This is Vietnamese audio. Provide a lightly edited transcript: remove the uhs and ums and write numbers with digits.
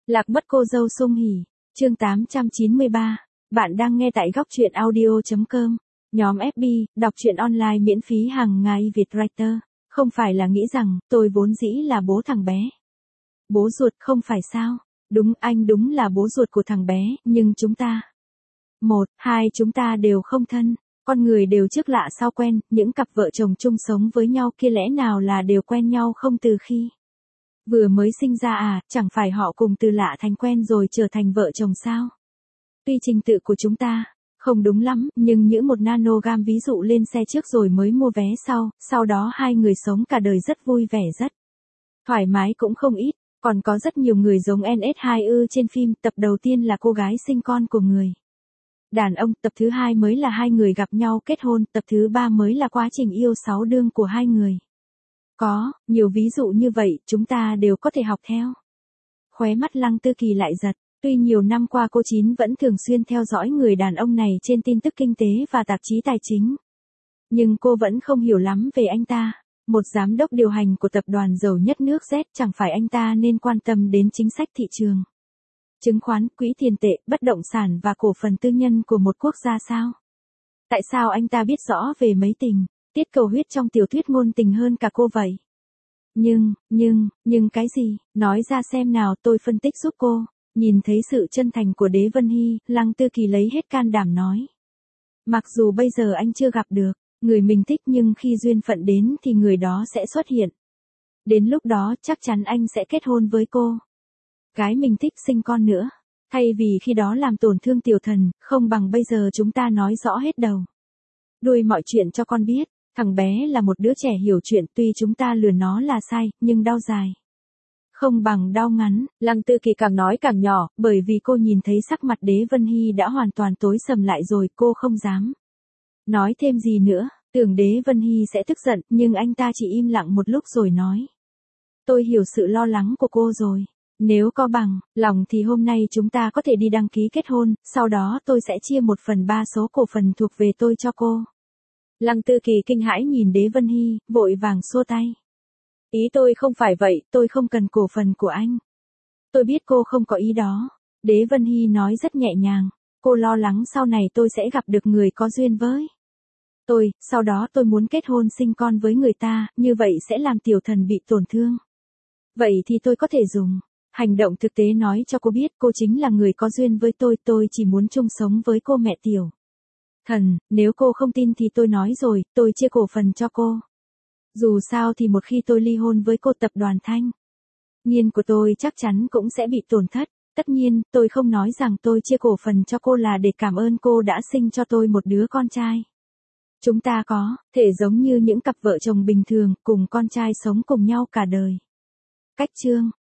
Lạc mất cô dâu sung hỉ. Chương 893. Bạn đang nghe tại góc truyện audio.com. Nhóm FB, đọc truyện online miễn phí hàng ngày Việt Writer. Không phải là nghĩ rằng, tôi vốn dĩ là bố thằng bé. Bố ruột không phải sao? Đúng, anh đúng là bố ruột của thằng bé, nhưng chúng ta. Chúng ta đều không thân. Con người đều trước lạ sau quen, những cặp vợ chồng chung sống với nhau kia lẽ nào là đều quen nhau không từ khi vừa mới sinh ra à, chẳng phải họ cùng từ lạ thành quen rồi trở thành vợ chồng sao? Tuy trình tự của chúng ta không đúng lắm, nhưng những một nanogam ví dụ lên xe trước rồi mới mua vé sau đó hai người sống cả đời rất vui vẻ rất thoải mái cũng không ít, còn có rất nhiều người giống NS2 trên phim, tập đầu tiên là cô gái sinh con của người đàn ông, tập thứ hai mới là hai người gặp nhau kết hôn, tập thứ ba mới là quá trình yêu 6 đương của hai người. Có, nhiều ví dụ như vậy, chúng ta đều có thể học theo. Khóe mắt Lăng Tư Kỳ lại giật, tuy nhiều năm qua cô Chín vẫn thường xuyên theo dõi người đàn ông này trên tin tức kinh tế và tạp chí tài chính. Nhưng cô vẫn không hiểu lắm về anh ta. Một giám đốc điều hành của tập đoàn giàu nhất nước Z, chẳng phải anh ta nên quan tâm đến chính sách thị trường, chứng khoán, quỹ tiền tệ, bất động sản và cổ phần tư nhân của một quốc gia sao? Tại sao anh ta biết rõ về mấy tình tiết cầu huyết trong tiểu thuyết ngôn tình hơn cả cô vậy? Nhưng cái gì? Nói ra xem nào, tôi phân tích giúp cô. Nhìn thấy sự chân thành của Đế Vân Hy, Lăng Tư Kỳ lấy hết can đảm nói. Mặc dù bây giờ anh chưa gặp được người mình thích, nhưng khi duyên phận đến thì người đó sẽ xuất hiện. Đến lúc đó chắc chắn anh sẽ kết hôn với cô gái mình thích, sinh con nữa. Thay vì khi đó làm tổn thương tiểu thần, không bằng bây giờ chúng ta nói rõ hết đầu đuôi mọi chuyện cho con biết. Thằng bé là một đứa trẻ hiểu chuyện, tuy chúng ta lừa nó là sai, nhưng đau dài không bằng đau ngắn. Lăng Tư Kỳ càng nói càng nhỏ, bởi vì cô nhìn thấy sắc mặt Đế Vân Hy đã hoàn toàn tối sầm lại rồi, cô không dám nói thêm gì nữa, tưởng Đế Vân Hy sẽ tức giận, nhưng anh ta chỉ im lặng một lúc rồi nói. Tôi hiểu sự lo lắng của cô rồi. Nếu có bằng lòng thì hôm nay chúng ta có thể đi đăng ký kết hôn, sau đó tôi sẽ chia 1/3 số cổ phần thuộc về tôi cho cô. Lăng Tư Kỳ kinh hãi nhìn Đế Vân Hy, vội vàng xua tay. Ý tôi không phải vậy, tôi không cần cổ phần của anh. Tôi biết cô không có ý đó. Đế Vân Hy nói rất nhẹ nhàng. Cô lo lắng sau này tôi sẽ gặp được người có duyên với tôi, sau đó tôi muốn kết hôn sinh con với người ta, như vậy sẽ làm tiểu thần bị tổn thương. Vậy thì tôi có thể dùng hành động thực tế nói cho cô biết cô chính là người có duyên với tôi chỉ muốn chung sống với cô mẹ tiểu thần, nếu cô không tin thì tôi nói rồi, tôi chia cổ phần cho cô. Dù sao thì một khi tôi ly hôn với cô, tập đoàn Thanh Niên của tôi chắc chắn cũng sẽ bị tổn thất. Tất nhiên, tôi không nói rằng tôi chia cổ phần cho cô là để cảm ơn cô đã sinh cho tôi một đứa con trai. Chúng ta có thể giống như những cặp vợ chồng bình thường, cùng con trai sống cùng nhau cả đời. Cách chương